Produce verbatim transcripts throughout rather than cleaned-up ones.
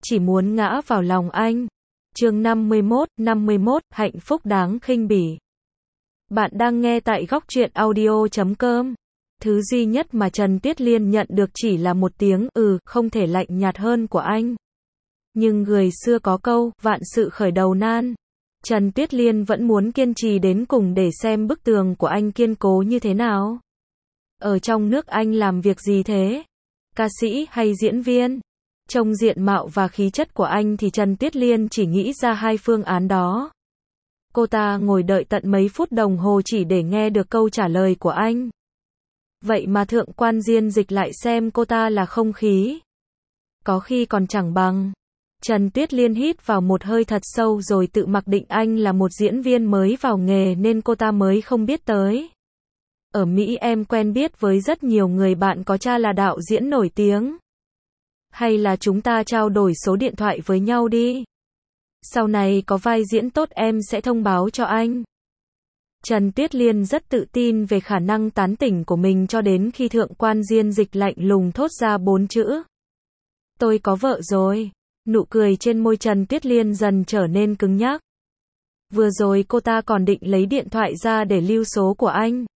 chỉ muốn ngã vào lòng anh. Chương năm mươi mốt, năm mươi mốt, hạnh phúc đáng khinh bỉ. Bạn đang nghe tại góc truyện audio chấm com. Thứ duy nhất mà Trần Tuyết Liên nhận được chỉ là một tiếng ừ, không thể lạnh nhạt hơn của anh. Nhưng người xưa có câu, vạn sự khởi đầu nan. Trần Tuyết Liên vẫn muốn kiên trì đến cùng để xem bức tường của anh kiên cố như thế nào. Ở trong nước anh làm việc gì thế? Ca sĩ hay diễn viên? Trong diện mạo và khí chất của anh thì Trần Tuyết Liên chỉ nghĩ ra hai phương án đó. Cô ta ngồi đợi tận mấy phút đồng hồ chỉ để nghe được câu trả lời của anh. Vậy mà thượng quan Diên Dịch lại xem cô ta là không khí. Có khi còn chẳng bằng. Trần Tuyết Liên hít vào một hơi thật sâu rồi tự mặc định anh là một diễn viên mới vào nghề nên cô ta mới không biết tới. Ở Mỹ em quen biết với rất nhiều người bạn có cha là đạo diễn nổi tiếng. Hay là chúng ta trao đổi số điện thoại với nhau đi. Sau này có vai diễn tốt em sẽ thông báo cho anh. Trần Tuyết Liên rất tự tin về khả năng tán tỉnh của mình cho đến khi thượng quan Diên Dịch lạnh lùng thốt ra bốn chữ. Tôi có vợ rồi. Nụ cười trên môi Trần Tuyết Liên dần trở nên cứng nhắc. Vừa rồi cô ta còn định lấy điện thoại ra để lưu số của anh.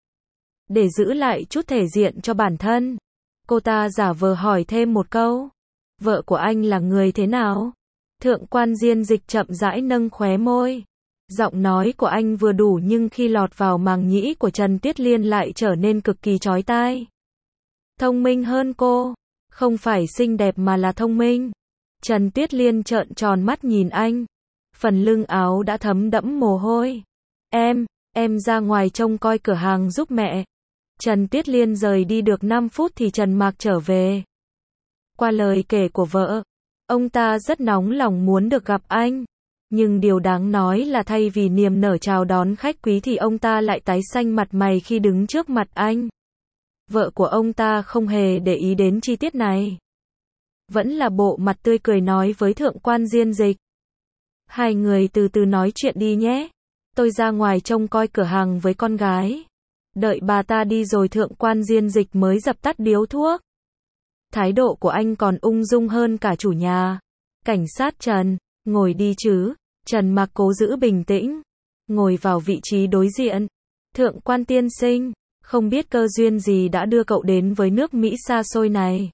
Để giữ lại chút thể diện cho bản thân. Cô ta giả vờ hỏi thêm một câu. Vợ của anh là người thế nào? Thượng quan Diên Dịch chậm rãi nâng khóe môi. Giọng nói của anh vừa đủ nhưng khi lọt vào màng nhĩ của Trần Tuyết Liên lại trở nên cực kỳ chói tai. Thông minh hơn cô. Không phải xinh đẹp mà là thông minh. Trần Tuyết Liên trợn tròn mắt nhìn anh. Phần lưng áo đã thấm đẫm mồ hôi. Em, em ra ngoài trông coi cửa hàng giúp mẹ. Trần Tuyết Liên rời đi được năm phút thì Trần Mạc trở về. Qua lời kể của vợ, ông ta rất nóng lòng muốn được gặp anh. Nhưng điều đáng nói là thay vì niềm nở chào đón khách quý thì ông ta lại tái xanh mặt mày khi đứng trước mặt anh. Vợ của ông ta không hề để ý đến chi tiết này. Vẫn là bộ mặt tươi cười nói với thượng quan Diên Dịch. Hai người từ từ nói chuyện đi nhé. Tôi ra ngoài trông coi cửa hàng với con gái. Đợi bà ta đi rồi thượng quan Diên Dịch mới dập tắt điếu thuốc. Thái độ của anh còn ung dung hơn cả chủ nhà. Cảnh sát Trần, ngồi đi chứ. Trần Mạc cố giữ bình tĩnh. Ngồi vào vị trí đối diện. Thượng quan tiên sinh, không biết cơ duyên gì đã đưa cậu đến với nước Mỹ xa xôi này.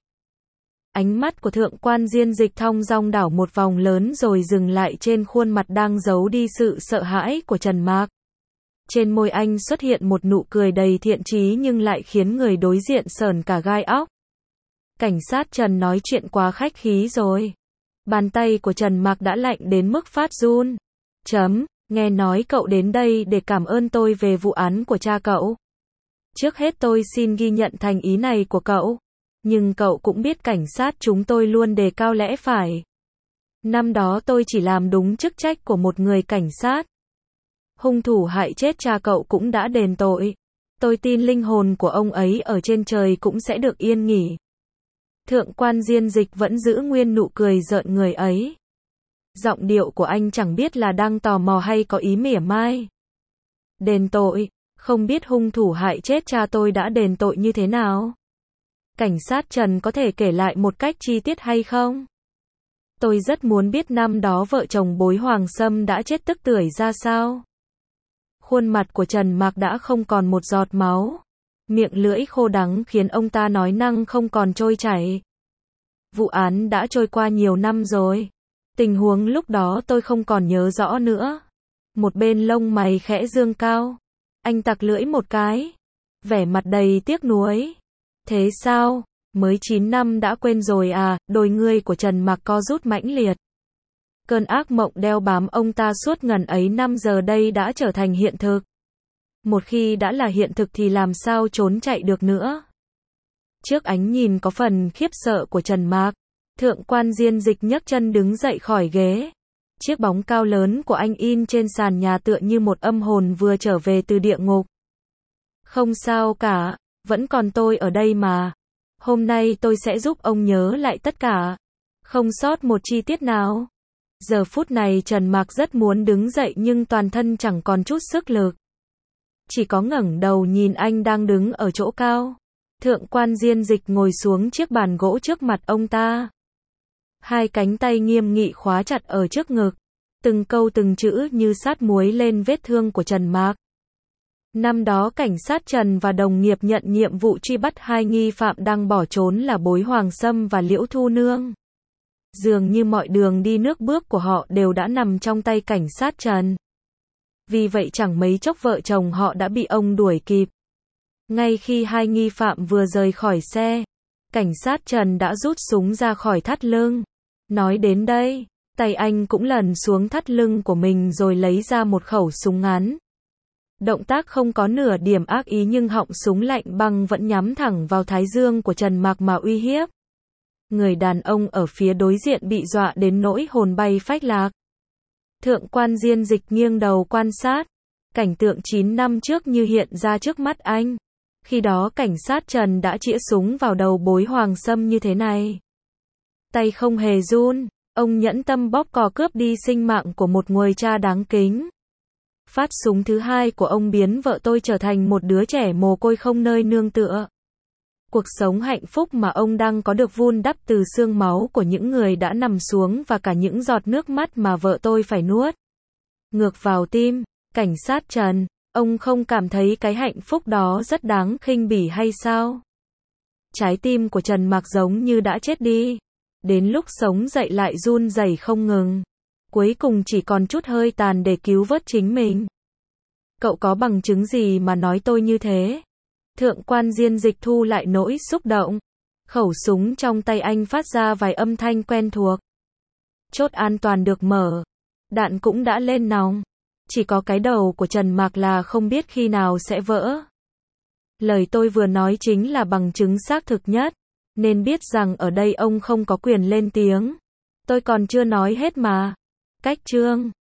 Ánh mắt của thượng quan Diên Dịch thong dong đảo một vòng lớn rồi dừng lại trên khuôn mặt đang giấu đi sự sợ hãi của Trần Mạc. Trên môi anh xuất hiện một nụ cười đầy thiện chí nhưng lại khiến người đối diện sởn cả gai óc. Cảnh sát Trần nói chuyện quá khách khí rồi. Bàn tay của Trần Mạc đã lạnh đến mức phát run. Chấm, nghe nói cậu đến đây để cảm ơn tôi về vụ án của cha cậu. Trước hết tôi xin ghi nhận thành ý này của cậu. Nhưng cậu cũng biết cảnh sát chúng tôi luôn đề cao lẽ phải. Năm đó tôi chỉ làm đúng chức trách của một người cảnh sát. Hung thủ hại chết cha cậu cũng đã đền tội. Tôi tin linh hồn của ông ấy ở trên trời cũng sẽ được yên nghỉ. Thượng quan Diên Dịch vẫn giữ nguyên nụ cười rợn người ấy. Giọng điệu của anh chẳng biết là đang tò mò hay có ý mỉa mai. Đền tội, không biết hung thủ hại chết cha tôi đã đền tội như thế nào? Cảnh sát Trần có thể kể lại một cách chi tiết hay không? Tôi rất muốn biết năm đó vợ chồng Bối Hoàng Sâm đã chết tức tưởi ra sao. Khuôn mặt của Trần Mạc đã không còn một giọt máu. Miệng lưỡi khô đắng khiến ông ta nói năng không còn trôi chảy. Vụ án đã trôi qua nhiều năm rồi. Tình huống lúc đó tôi không còn nhớ rõ nữa. Một bên lông mày khẽ dương cao. Anh tặc lưỡi một cái. Vẻ mặt đầy tiếc nuối. Thế sao? Mới chín năm đã quên rồi à? Đôi ngươi của Trần Mạc co rút mãnh liệt. Cơn ác mộng đeo bám ông ta suốt ngần ấy năm giờ đây đã trở thành hiện thực. Một khi đã là hiện thực thì làm sao trốn chạy được nữa. Trước ánh nhìn có phần khiếp sợ của Trần Mạc, thượng quan Diên Dịch nhấc chân đứng dậy khỏi ghế. Chiếc bóng cao lớn của anh in trên sàn nhà tựa như một âm hồn vừa trở về từ địa ngục. Không sao cả, vẫn còn tôi ở đây mà. Hôm nay tôi sẽ giúp ông nhớ lại tất cả. Không sót một chi tiết nào. Giờ phút này Trần Mạc rất muốn đứng dậy nhưng toàn thân chẳng còn chút sức lực. Chỉ có ngẩng đầu nhìn anh đang đứng ở chỗ cao. Thượng quan Diên Dịch ngồi xuống chiếc bàn gỗ trước mặt ông ta. Hai cánh tay nghiêm nghị khóa chặt ở trước ngực. Từng câu từng chữ như sát muối lên vết thương của Trần Mạc. Năm đó cảnh sát Trần và đồng nghiệp nhận nhiệm vụ truy bắt hai nghi phạm đang bỏ trốn là Bối Hoàng Sâm và Liễu Thu Nương. Dường như mọi đường đi nước bước của họ đều đã nằm trong tay cảnh sát Trần. Vì vậy chẳng mấy chốc vợ chồng họ đã bị ông đuổi kịp. Ngay khi hai nghi phạm vừa rời khỏi xe, cảnh sát Trần đã rút súng ra khỏi thắt lưng. Nói đến đây, tay anh cũng lần xuống thắt lưng của mình rồi lấy ra một khẩu súng ngắn. Động tác không có nửa điểm ác ý nhưng họng súng lạnh băng vẫn nhắm thẳng vào thái dương của Trần Mạc mà uy hiếp. Người đàn ông ở phía đối diện bị dọa đến nỗi hồn bay phách lạc. Thượng quan Diên Dịch nghiêng đầu quan sát. Cảnh tượng chín năm trước như hiện ra trước mắt anh. Khi đó cảnh sát Trần đã chĩa súng vào đầu Bối Hoàng Sâm như thế này. Tay không hề run, ông nhẫn tâm bóp cò cướp đi sinh mạng của một người cha đáng kính. Phát súng thứ hai của ông biến vợ tôi trở thành một đứa trẻ mồ côi không nơi nương tựa. Cuộc sống hạnh phúc mà ông đang có được vun đắp từ xương máu của những người đã nằm xuống và cả những giọt nước mắt mà vợ tôi phải nuốt. Ngược vào tim, cảnh sát Trần, ông không cảm thấy cái hạnh phúc đó rất đáng khinh bỉ hay sao? Trái tim của Trần Mạc giống như đã chết đi. Đến lúc sống dậy lại run rẩy không ngừng. Cuối cùng chỉ còn chút hơi tàn để cứu vớt chính mình. Cậu có bằng chứng gì mà nói tôi như thế? Thượng quan Diên Dịch thu lại nỗi xúc động. Khẩu súng trong tay anh phát ra vài âm thanh quen thuộc. Chốt an toàn được mở. Đạn cũng đã lên nòng. Chỉ có cái đầu của Trần Mạc là không biết khi nào sẽ vỡ. Lời tôi vừa nói chính là bằng chứng xác thực nhất. Nên biết rằng ở đây ông không có quyền lên tiếng. Tôi còn chưa nói hết mà. Cách chương